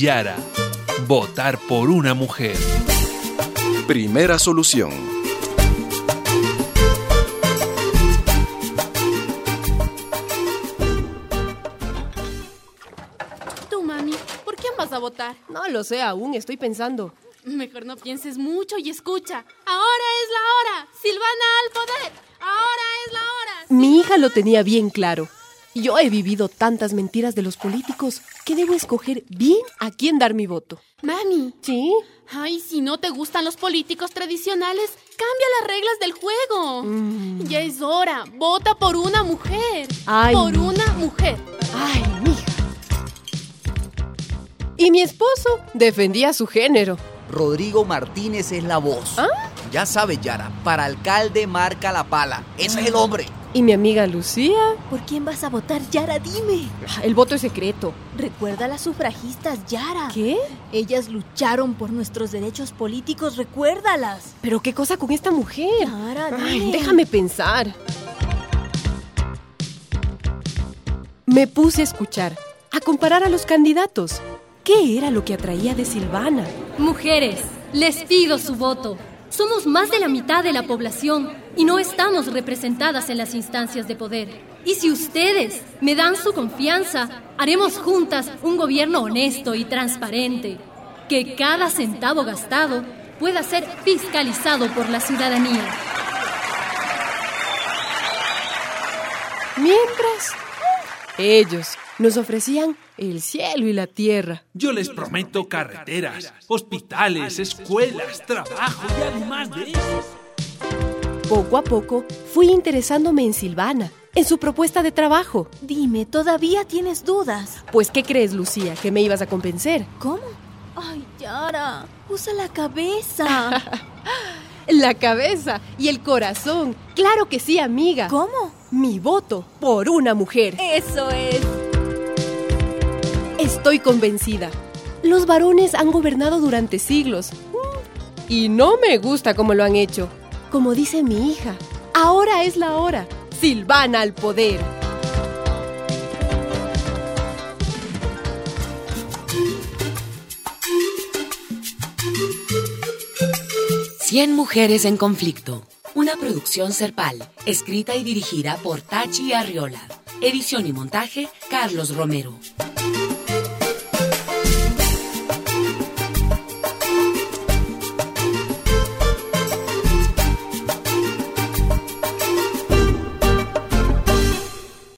Yara. Votar por una mujer. Primera solución. Tú, mami, ¿por quién vas a votar? No lo sé aún, estoy pensando. Mejor no pienses mucho y escucha. Ahora es la hora. Silvana al poder. Ahora es la hora. Mi hija lo tenía bien claro. Yo he vivido tantas mentiras de los políticos que debo escoger bien a quién dar mi voto. Mami. ¿Sí? Ay, si no te gustan los políticos tradicionales, cambia las reglas del juego. Ya es hora. Vota por una mujer. Ay, por una mujer. Ay, mija. Y mi esposo defendía su género. Rodrigo Martínez es la voz. ¿Ah? Ya sabes, Yara, para alcalde marca la pala. Ese es el hombre. ¿Y mi amiga Lucía? ¿Por quién vas a votar, Yara? Dime. El voto es secreto. Recuerda a las sufragistas, Yara. ¿Qué? Ellas lucharon por nuestros derechos políticos, recuérdalas. ¿Pero qué cosa con esta mujer? Yara, dime. Ay, déjame pensar. Me puse a escuchar, a comparar a los candidatos. ¿Qué era lo que atraía de Silvana? Mujeres, les pido su voto. Somos más de la mitad de la población y no estamos representadas en las instancias de poder. Y si ustedes me dan su confianza, haremos juntas un gobierno honesto y transparente, que cada centavo gastado pueda ser fiscalizado por la ciudadanía. Mientras, ellos nos ofrecían el cielo y la tierra. Yo les prometo carreteras, hospitales, escuelas, trabajo y además de eso. Poco a poco fui interesándome en Silvana, en su propuesta de trabajo. Dime, ¿todavía tienes dudas? Pues, ¿qué crees, Lucía? ¿Que me ibas a convencer? ¿Cómo? Ay, Yara, usa la cabeza. La cabeza y el corazón. Claro que sí, amiga. ¿Cómo? Mi voto por una mujer. Eso es. Estoy convencida. Los varones han gobernado durante siglos. Y no me gusta cómo lo han hecho. Como dice mi hija, ahora es la hora. Silvana al poder. Cien mujeres en conflicto. Una producción Serpal, escrita y dirigida por Tachi Arriola. Edición y montaje, Carlos Romero.